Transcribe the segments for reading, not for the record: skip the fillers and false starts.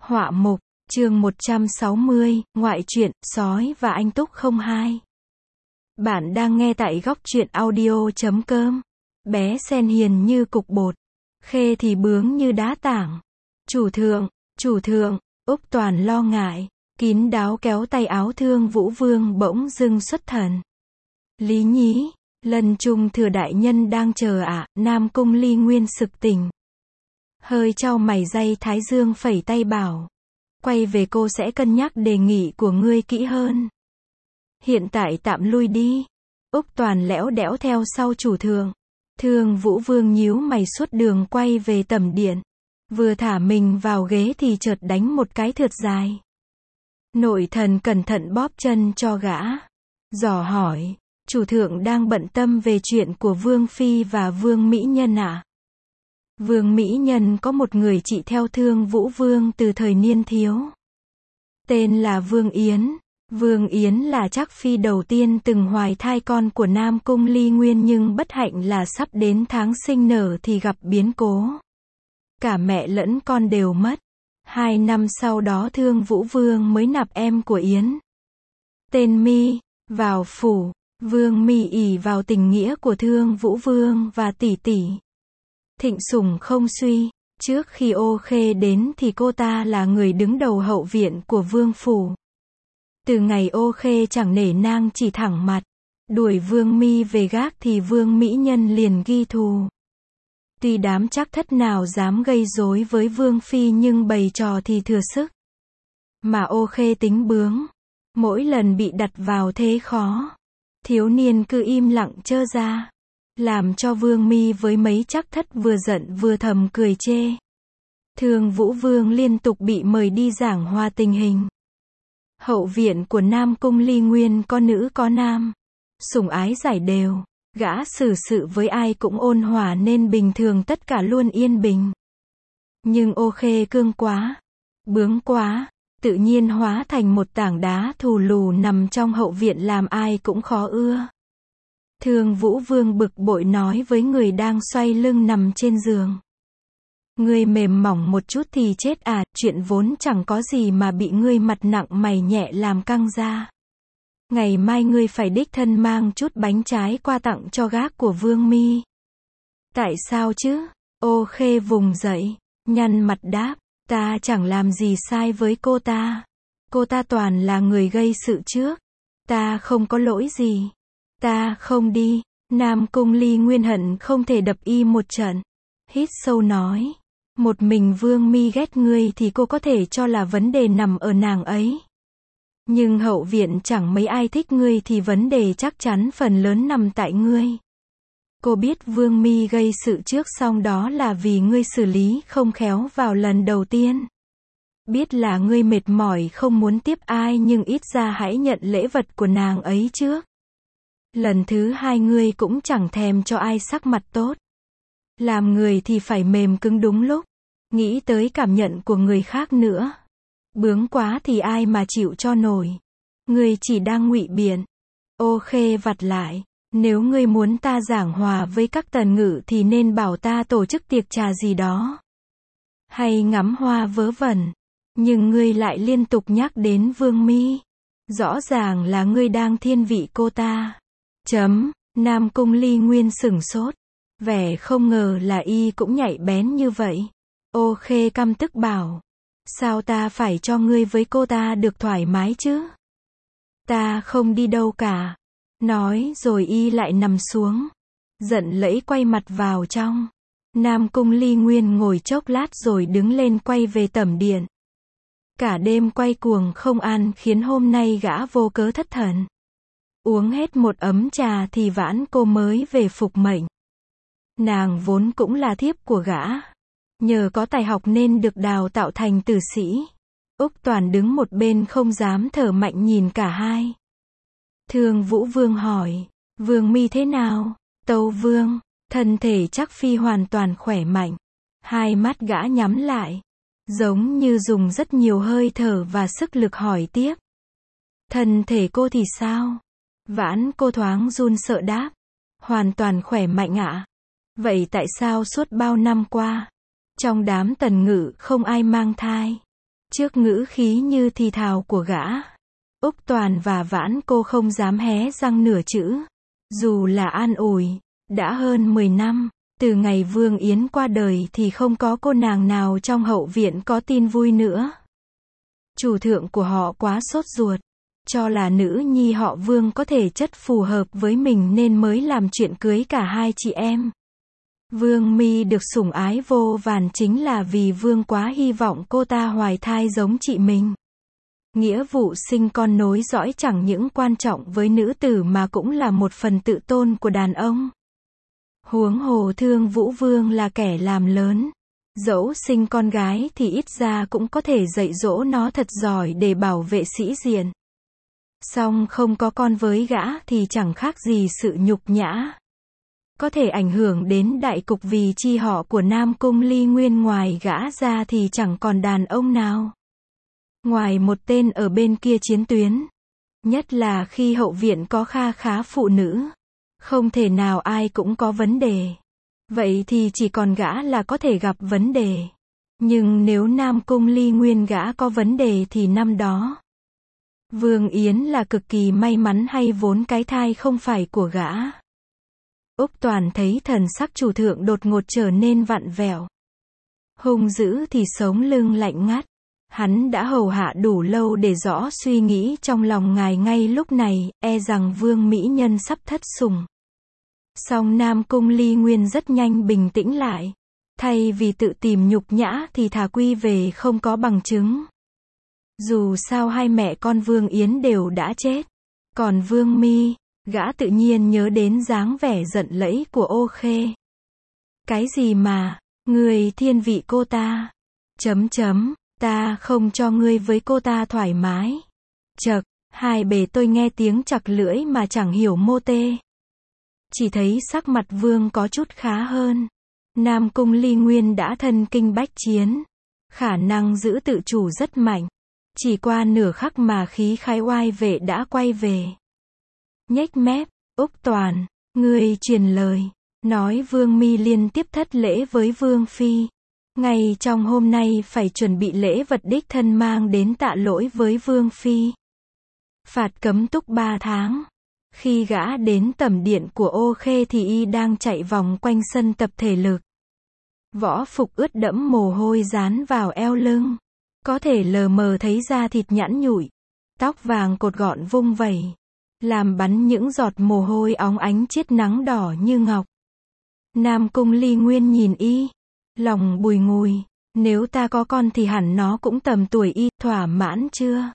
Họa mục, chương 160, ngoại truyện, sói và anh Túc 02. Bạn đang nghe tại góc truyện audio.com. Bé sen hiền như cục bột, khê thì bướng như đá tảng. Chủ thượng, Úc Toàn lo ngại, kín đáo kéo tay áo Thương Vũ Vương bỗng dưng xuất thần. Lý nhí, lần Trung thừa đại nhân đang chờ ạ, Nam Cung Ly Nguyên sực tỉnh. Hơi chau mày day Thái Dương phẩy tay bảo. Quay về cô sẽ cân nhắc đề nghị của ngươi kỹ hơn. Hiện tại tạm lui đi. Úc Toàn lẽo đẽo theo sau chủ thượng. Thương Vũ Vương nhíu mày suốt đường quay về tẩm điện. Vừa thả mình vào ghế thì chợt đánh một cái thượt dài. Nội thần cẩn thận bóp chân cho gã. Dò hỏi, chủ thượng đang bận tâm về chuyện của Vương Phi và Vương Mỹ Nhân ạ? Vương Mỹ Nhân có một người chị theo Thương Vũ Vương từ thời niên thiếu. Tên là Vương Yến. Vương Yến là chắc phi đầu tiên từng hoài thai con của Nam Cung Ly Nguyên, nhưng bất hạnh là sắp đến tháng sinh nở thì gặp biến cố. Cả mẹ lẫn con đều mất. 2 năm sau đó Thương Vũ Vương mới nạp em của Yến, tên My, vào phủ. Vương My ỷ vào tình nghĩa của Thương Vũ Vương và tỷ tỷ, thịnh sủng không suy. Trước khi Ô Khê đến thì cô ta là người đứng đầu hậu viện của Vương phủ. Từ ngày Ô Khê chẳng nể nang chỉ thẳng mặt đuổi Vương My về gác thì Vương Mỹ Nhân liền ghi thù. Tuy đám trác thất nào dám gây rối với Vương Phi nhưng bày trò thì thừa sức. Mà Ô Khê tính bướng, mỗi lần bị đặt vào thế khó, thiếu niên cứ im lặng trơ ra, làm cho Vương My với mấy trác thất vừa giận vừa thầm cười chê. Thương Vũ Vương liên tục bị mời đi giảng hòa tình hình. Hậu viện của Nam Cung Ly Nguyên có nữ có nam, sủng ái giải đều, gã xử sự với ai cũng ôn hòa nên bình thường tất cả luôn yên bình. Nhưng Ô Khê cương quá, bướng quá, tự nhiên hóa thành một tảng đá thù lù nằm trong hậu viện làm ai cũng khó ưa. Thương Vũ Vương bực bội nói với người đang xoay lưng nằm trên giường. Ngươi mềm mỏng một chút thì chết à, chuyện vốn chẳng có gì mà bị ngươi mặt nặng mày nhẹ làm căng ra. Ngày mai ngươi phải đích thân mang chút bánh trái qua tặng cho gác của Vương My. Tại sao chứ? Ô Khê vùng dậy, nhăn mặt đáp, ta chẳng làm gì sai với cô ta. Cô ta toàn là người gây sự trước. Ta không có lỗi gì. Ta không đi. Nam Cung Ly Nguyên hận không thể đập y một trận. Hít sâu nói, một mình Vương My ghét ngươi thì cô có thể cho là vấn đề nằm ở nàng ấy. Nhưng hậu viện chẳng mấy ai thích ngươi thì vấn đề chắc chắn phần lớn nằm tại ngươi. Cô biết Vương My gây sự trước xong đó là vì ngươi xử lý không khéo vào lần đầu tiên. Biết là ngươi mệt mỏi không muốn tiếp ai nhưng ít ra hãy nhận lễ vật của nàng ấy trước. Lần thứ 2 ngươi cũng chẳng thèm cho ai sắc mặt tốt. Làm người thì phải mềm cứng đúng lúc. Nghĩ tới cảm nhận của người khác nữa. Bướng quá thì ai mà chịu cho nổi. Ngươi chỉ đang ngụy biện. Ô Khê vặt lại. Nếu ngươi muốn ta giảng hòa với các tần ngự thì nên bảo ta tổ chức tiệc trà gì đó. Hay ngắm hoa vớ vẩn. Nhưng ngươi lại liên tục nhắc đến Vương My. Rõ ràng là ngươi đang thiên vị cô ta. Nam Cung Ly Nguyên sửng sốt. Vẻ không ngờ là y cũng nhạy bén như vậy. Ô Khê căm tức bảo. Sao ta phải cho ngươi với cô ta được thoải mái chứ? Ta không đi đâu cả. Nói rồi y lại nằm xuống. Giận lẫy quay mặt vào trong. Nam Cung Ly Nguyên ngồi chốc lát rồi đứng lên quay về tẩm điện. Cả đêm quay cuồng không ăn khiến hôm nay gã vô cớ thất thần. Uống hết một ấm trà thì vãn cô mới về phục mệnh. Nàng vốn cũng là thiếp của gã. Nhờ có tài học nên được đào tạo thành tử sĩ. Úc Toàn đứng một bên không dám thở mạnh nhìn cả hai. Thương Vũ Vương hỏi, Vương My thế nào? Tâu Vương, thân thể chắc phi hoàn toàn khỏe mạnh. Hai mắt gã nhắm lại, giống như dùng rất nhiều hơi thở và sức lực hỏi tiếp. Thân thể cô thì sao? Vãn cô thoáng run sợ đáp, hoàn toàn khỏe mạnh ạ. Vậy tại sao suốt bao năm qua, trong đám tần ngự không ai mang thai? Trước ngữ khí như thì thào của gã, Úc Toàn và Vãn Cô không dám hé răng nửa chữ. Dù là an ủi, đã hơn 10 năm, từ ngày Vương Yến qua đời thì không có cô nàng nào trong hậu viện có tin vui nữa. Chủ thượng của họ quá sốt ruột, cho là nữ nhi họ Vương có thể chất phù hợp với mình nên mới làm chuyện cưới cả hai chị em. Vương Mi được sủng ái vô vàn chính là vì Vương quá hy vọng cô ta hoài thai giống chị mình. Nghĩa vụ sinh con nối dõi chẳng những quan trọng với nữ tử mà cũng là một phần tự tôn của đàn ông. Huống hồ Thương Vũ Vương là kẻ làm lớn. Dẫu sinh con gái thì ít ra cũng có thể dạy dỗ nó thật giỏi để bảo vệ sĩ diện. Song không có con với gã thì chẳng khác gì sự nhục nhã. Có thể ảnh hưởng đến đại cục vì chi họ của Nam Cung Ly Nguyên ngoài gã ra thì chẳng còn đàn ông nào. Ngoài một tên ở bên kia chiến tuyến. Nhất là khi hậu viện có kha khá phụ nữ. Không thể nào ai cũng có vấn đề. Vậy thì chỉ còn gã là có thể gặp vấn đề. Nhưng nếu Nam Cung Ly Nguyên gã có vấn đề thì năm đó Vương Yến là cực kỳ may mắn hay vốn cái thai không phải của gã. Úc Toàn thấy thần sắc chủ thượng đột ngột trở nên vặn vẹo. Hung dữ thì sống lưng lạnh ngắt. Hắn đã hầu hạ đủ lâu để rõ suy nghĩ trong lòng ngài ngay lúc này, e rằng Vương Mỹ Nhân sắp thất sủng. Song Nam Cung Ly Nguyên rất nhanh bình tĩnh lại. Thay vì tự tìm nhục nhã thì thà quy về không có bằng chứng. Dù sao hai mẹ con Vương Yến đều đã chết. Còn Vương Mi, gã tự nhiên nhớ đến dáng vẻ giận lẫy của Ô Khê. Cái gì mà, người thiên vị cô ta. Ta không cho ngươi với cô ta thoải mái. Chậc, hai bề tôi nghe tiếng chặt lưỡi mà chẳng hiểu mô tê. Chỉ thấy sắc mặt Vương có chút khá hơn. Nam Cung Ly Nguyên đã thân kinh bách chiến. Khả năng giữ tự chủ rất mạnh. Chỉ qua nửa khắc mà khí khái oai vệ đã quay về. Nhếch mép, Úc Toàn, ngươi truyền lời. Nói Vương Mi liên tiếp thất lễ với Vương Phi. Ngay trong hôm nay phải chuẩn bị lễ vật đích thân mang đến tạ lỗi với Vương Phi. Phạt cấm túc 3 tháng. Khi gã đến tẩm điện của Ô Khê thì y đang chạy vòng quanh sân tập thể lực. Võ phục ướt đẫm mồ hôi dán vào eo lưng. Có thể lờ mờ thấy da thịt nhẵn nhụi. Tóc vàng cột gọn vung vẩy. Làm bắn những giọt mồ hôi óng ánh chiết nắng đỏ như ngọc. Nam Cung Ly Nguyên nhìn y. Lòng bùi ngùi. Nếu ta có con thì hẳn nó cũng tầm tuổi y, thỏa mãn chưa?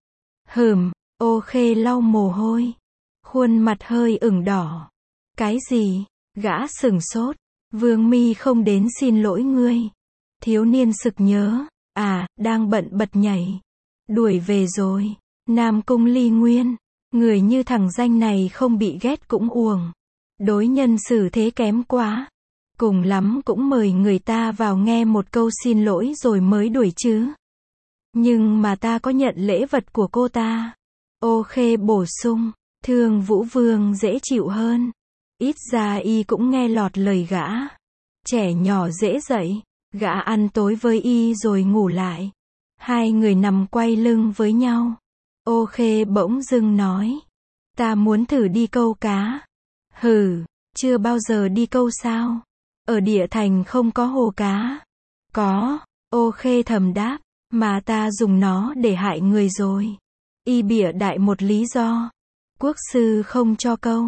Ô Khê lau mồ hôi. Khuôn mặt hơi ửng đỏ. Cái gì? Gã sửng sốt. Vương Mi không đến xin lỗi ngươi. Thiếu niên sực nhớ. Đang bận bật nhảy. Đuổi về rồi. Nam Cung Ly Nguyên. Người như thằng danh này không bị ghét cũng uổng. Đối nhân xử thế kém quá. Cùng lắm cũng mời người ta vào nghe một câu xin lỗi rồi mới đuổi chứ. Nhưng mà ta có nhận lễ vật của cô ta. Ô Khê bổ sung. Thương Vũ Vương dễ chịu hơn. Ít ra y cũng nghe lọt lời gã. Trẻ nhỏ dễ dạy. Gã ăn tối với y rồi ngủ lại. Hai người nằm quay lưng với nhau. Ô Khê bỗng dưng nói. Ta muốn thử đi câu cá. Chưa bao giờ đi câu sao? Ở địa thành không có hồ cá. Có. Ô Khê thầm đáp. Mà ta dùng nó để hại người rồi. Y bịa đại một lý do. Quốc sư không cho câu.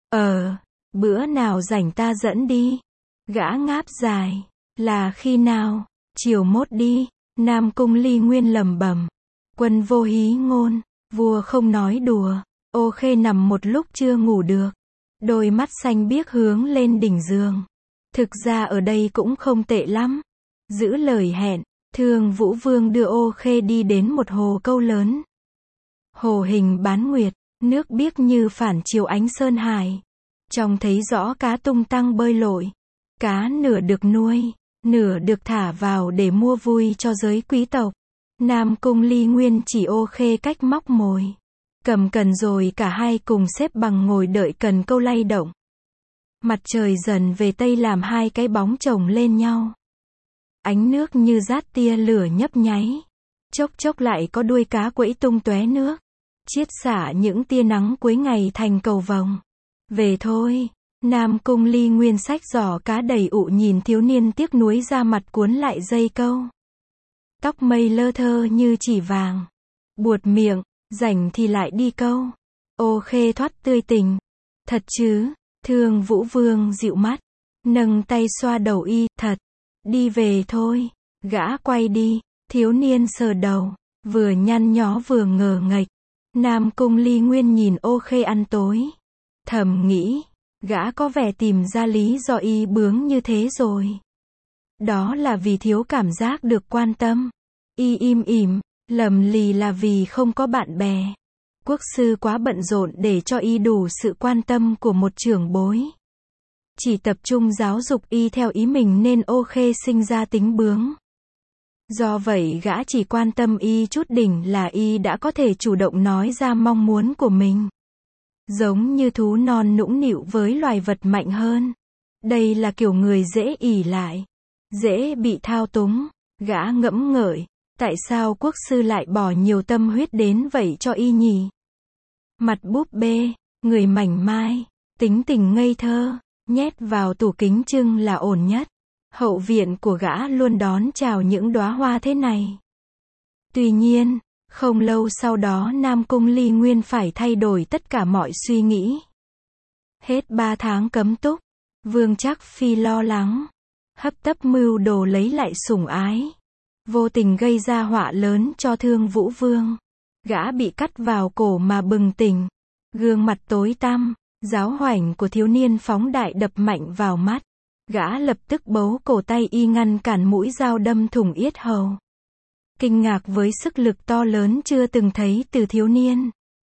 Bữa nào rảnh ta dẫn đi. Gã ngáp dài. Là khi nào? Chiều mốt đi. Nam Cung Ly Nguyên lẩm bẩm. Quân vô hí ngôn. Vua không nói đùa. Ô Khê nằm một lúc chưa ngủ được. Đôi mắt xanh biếc hướng lên đỉnh giường. Thực ra ở đây cũng không tệ lắm. Giữ lời hẹn, Thương Vũ Vương đưa Ô Khê đi đến một hồ câu lớn. Hồ hình bán nguyệt, nước biếc như phản chiếu ánh sơn hải. Trông thấy rõ cá tung tăng bơi lội. Cá nửa được nuôi, nửa được thả vào để mua vui cho giới quý tộc. Nam Cung Ly Nguyên chỉ Ô Khê cách móc mồi. Cầm cần rồi cả hai cùng xếp bằng ngồi đợi cần câu lay động. Mặt trời dần về tây làm hai cái bóng chồng lên nhau. Ánh nước như rát tia lửa nhấp nháy. Chốc chốc lại có đuôi cá quẫy tung tóe nước, chiết xả những tia nắng cuối ngày thành cầu vồng. Về thôi. Nam Cung Ly Nguyên xách giỏ cá đầy ụ nhìn thiếu niên tiếc nuối ra mặt cuốn lại dây câu. Tóc mây lơ thơ như chỉ vàng. Buột miệng, rảnh thì lại đi câu. Ô Khê thoát tươi tình. Thật chứ? Thương Vũ Vương dịu mắt, nâng tay xoa đầu y. Thật. Đi về thôi. Gã quay đi. Thiếu niên sờ đầu, vừa nhăn nhó vừa ngờ nghệch. Nam Cung Ly Nguyên nhìn Ô Khê ăn tối, thầm nghĩ, gã có vẻ tìm ra lý do y bướng như thế rồi. Đó là vì thiếu cảm giác được quan tâm. Y im ỉm, lầm lì là vì không có bạn bè. Quốc sư quá bận rộn để cho y đủ sự quan tâm của một trưởng bối. Chỉ tập trung giáo dục y theo ý mình nên Ô Khê sinh ra tính bướng. Do vậy gã chỉ quan tâm y chút đỉnh là y đã có thể chủ động nói ra mong muốn của mình. Giống như thú non nũng nịu với loài vật mạnh hơn. Đây là kiểu người dễ ỷ lại, dễ bị thao túng. Gã ngẫm ngợi, tại sao quốc sư lại bỏ nhiều tâm huyết đến vậy cho y nhỉ? Mặt búp bê, người mảnh mai, tính tình ngây thơ, nhét vào tủ kính trưng là ổn nhất. Hậu viện của gã luôn đón chào những đóa hoa thế này. Tuy nhiên, không lâu sau đó Nam Cung Ly Nguyên phải thay đổi tất cả mọi suy nghĩ. Hết 3 tháng cấm túc, Vương Trác Phi lo lắng, hấp tấp mưu đồ lấy lại sủng ái. Vô tình gây ra họa lớn cho Thương Vũ Vương. Gã bị cắt vào cổ mà bừng tỉnh. Gương mặt tối tăm, giáo hoảnh của thiếu niên phóng đại đập mạnh vào mắt. Gã lập tức bấu cổ tay y ngăn cản mũi dao đâm thủng yết hầu. Kinh ngạc với sức lực to lớn chưa từng thấy từ thiếu niên.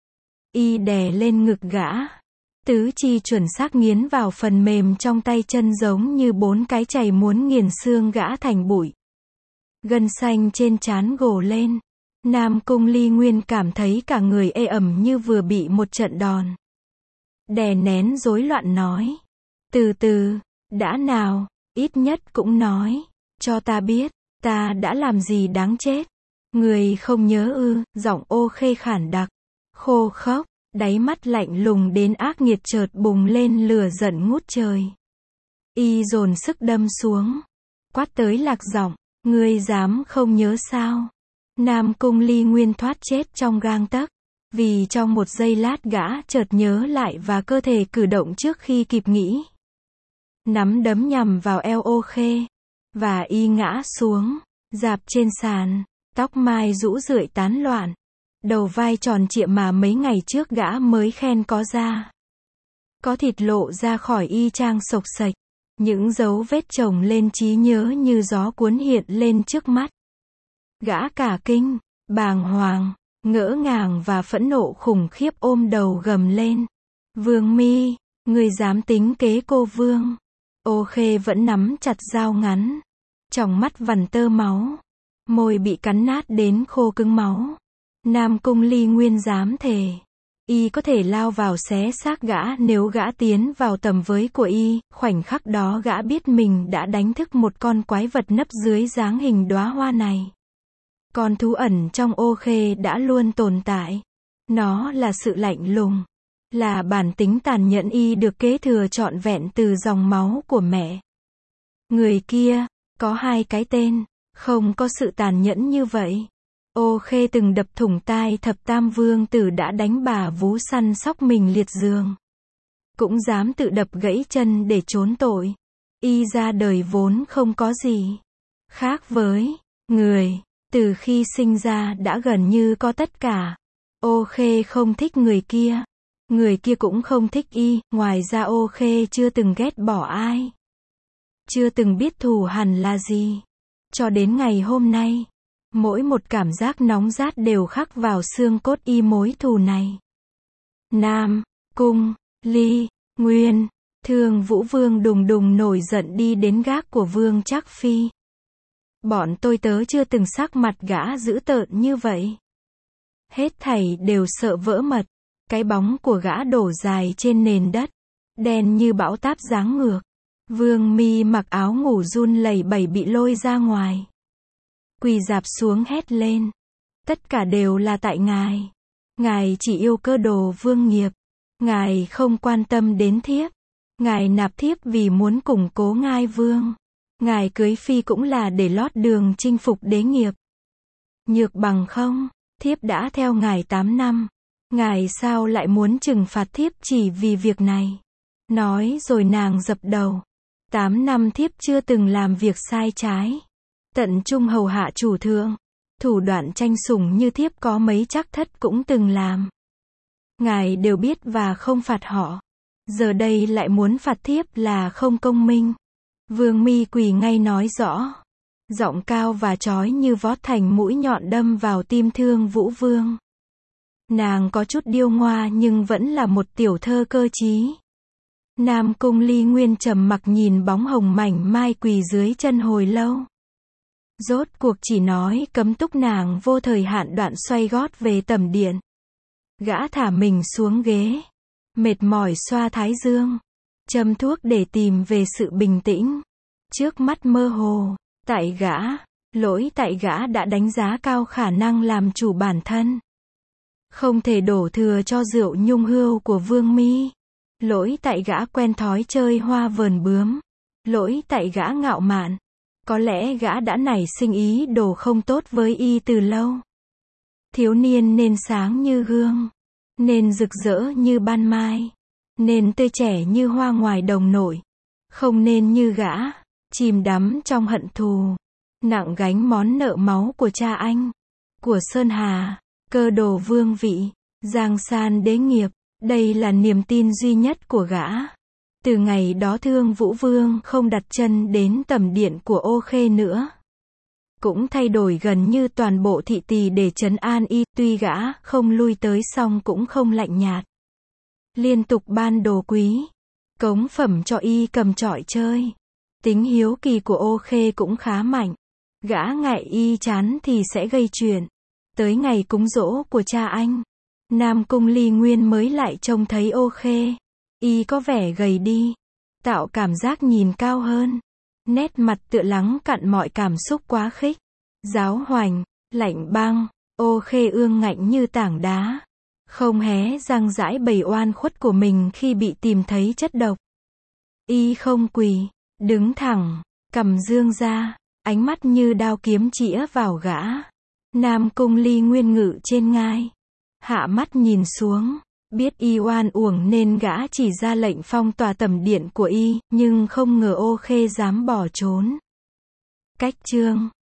Y đè lên ngực gã. Tứ chi chuẩn xác nghiến vào phần mềm trong tay chân giống như 4 cái chày muốn nghiền xương gã thành bụi. Gân xanh trên trán gồ lên. Nam Cung Ly Nguyên cảm thấy cả người ê ẩm như vừa bị một trận đòn. Đè nén rối loạn nói. Từ từ. Đã nào, ít nhất cũng nói, cho ta biết, ta đã làm gì đáng chết. Người không nhớ ư? Giọng Ô Khê khản đặc, khô khốc, đáy mắt lạnh lùng đến ác nghiệt chợt bùng lên lửa giận ngút trời. Y dồn sức đâm xuống, quát tới lạc giọng, ngươi dám không nhớ sao? Nam Cung Ly Nguyên thoát chết trong gang tấc, vì trong một giây lát gã chợt nhớ lại và cơ thể cử động trước khi kịp nghĩ. Nắm đấm nhằm vào eo Ô Khê, và y ngã xuống, rạp trên sàn, tóc mai rũ rượi tán loạn, đầu vai tròn trịa mà mấy ngày trước gã mới khen có da. Có thịt lộ ra khỏi y chang xộc xệch, những dấu vết chồng lên trí nhớ như gió cuốn hiện lên trước mắt. Gã cả kinh, bàng hoàng, ngỡ ngàng và phẫn nộ khủng khiếp ôm đầu gầm lên. Vương Mi, người dám tính kế cô Vương. Ô Khê vẫn nắm chặt dao ngắn, tròng mắt vằn tơ máu, môi bị cắn nát đến khô cứng máu. Nam Cung Ly Nguyên dám thề, y có thể lao vào xé xác gã nếu gã tiến vào tầm với của y. Khoảnh khắc đó gã biết mình đã đánh thức một con quái vật nấp dưới dáng hình đóa hoa này. Con thú ẩn trong Ô Khê đã luôn tồn tại. Nó là sự lạnh lùng, là bản tính tàn nhẫn y được kế thừa trọn vẹn từ dòng máu của mẹ. Người kia, có 2 cái tên, không có sự tàn nhẫn như vậy. Ô Khê từng đập thủng tai thập tam vương tử đã đánh bà vú săn sóc mình liệt giường. Cũng dám tự đập gãy chân để trốn tội. Y ra đời vốn không có gì khác với người, từ khi sinh ra đã gần như có tất cả. Ô Khê không thích người kia. Người kia cũng không thích y, ngoài ra Ô Khê chưa từng ghét bỏ ai. Chưa từng biết thù hằn là gì. Cho đến ngày hôm nay, mỗi một cảm giác nóng rát đều khắc vào xương cốt y mối thù này. Nam Cung Ly Nguyên, Thương Vũ Vương đùng đùng nổi giận đi đến gác của Vương Trác Phi. Bọn tôi tớ chưa từng sắc mặt gã dữ tợn như vậy. Hết thảy đều sợ vỡ mật. Cái bóng của gã đổ dài trên nền đất, đen như bão táp giáng ngược. Vương Mi mặc áo ngủ run lẩy bẩy bị lôi ra ngoài. Quỳ rạp xuống hét lên. Tất cả đều là tại ngài. Ngài chỉ yêu Cơ Đồ vương nghiệp. Ngài không quan tâm đến thiếp. Ngài nạp thiếp vì muốn củng cố ngai vương. Ngài cưới phi cũng là để lót đường chinh phục đế nghiệp. Nhược bằng không, thiếp đã theo ngài 8 năm. Ngài sao lại muốn trừng phạt thiếp chỉ vì việc này? Nói rồi nàng dập đầu. 8 năm thiếp chưa từng làm việc sai trái. Tận trung hầu hạ chủ thượng. Thủ đoạn tranh sủng như thiếp có mấy chắc thất cũng từng làm. Ngài đều biết và không phạt họ. Giờ đây lại muốn phạt thiếp là không công minh. Vương mi quỳ ngay nói rõ. Giọng cao và chói như vót thành mũi nhọn đâm vào tim Thương Vũ Vương. Nàng có chút điêu ngoa nhưng vẫn là một tiểu thơ cơ trí. Nam Cung Ly Nguyên trầm mặc nhìn bóng hồng mảnh mai quỳ dưới chân hồi lâu. Rốt cuộc chỉ nói cấm túc nàng vô thời hạn đoạn xoay gót về tẩm điện. Gã thả mình xuống ghế. Mệt mỏi xoa thái dương. Châm thuốc để tìm về sự bình tĩnh. Trước mắt mơ hồ. Tại gã. Lỗi tại gã đã đánh giá cao khả năng làm chủ bản thân. Không thể đổ thừa cho rượu nhung hươu của Vương Mi. Lỗi tại gã quen thói chơi hoa vờn bướm. Lỗi tại gã ngạo mạn. Có lẽ gã đã nảy sinh ý đồ không tốt với y từ lâu. Thiếu niên nên sáng như gương. Nên rực rỡ như ban mai. Nên tươi trẻ như hoa ngoài đồng nội. Không nên như gã. Chìm đắm trong hận thù. Nặng gánh món nợ máu của cha anh. Của Sơn Hà. Cơ Đồ vương vị. Giang san đế nghiệp. Đây là niềm tin duy nhất của gã. Từ ngày đó Thương Vũ Vương không đặt chân đến tẩm điện của Ô Khê nữa. Cũng thay đổi gần như toàn bộ thị tỳ để trấn an y, tuy gã không lui tới song cũng không lạnh nhạt. Liên tục ban đồ quý, cống phẩm cho y cầm chọi chơi. Tính hiếu kỳ của Ô Khê cũng khá mạnh. Gã ngại y chán thì sẽ gây chuyện. Tới ngày cúng giỗ của cha anh, Nam Cung Ly Nguyên mới lại trông thấy Ô Khê. Y có vẻ gầy đi, tạo cảm giác nhìn cao hơn. Nét mặt tựa lắng cặn mọi cảm xúc quá khích. Giáo hoành, lạnh băng, Ô Khê ương ngạnh như tảng đá. Không hé răng rãi bày oan khuất của mình khi bị tìm thấy chất độc. Y không quỳ, đứng thẳng, cầm dương ra, ánh mắt như đao kiếm chĩa vào gã. Nam Cung Ly Nguyên ngự trên ngai. Hạ mắt nhìn xuống. Biết y oan uổng nên gã chỉ ra lệnh phong tỏa tẩm điện của y, nhưng không ngờ Ô Khê dám bỏ trốn. Cách chương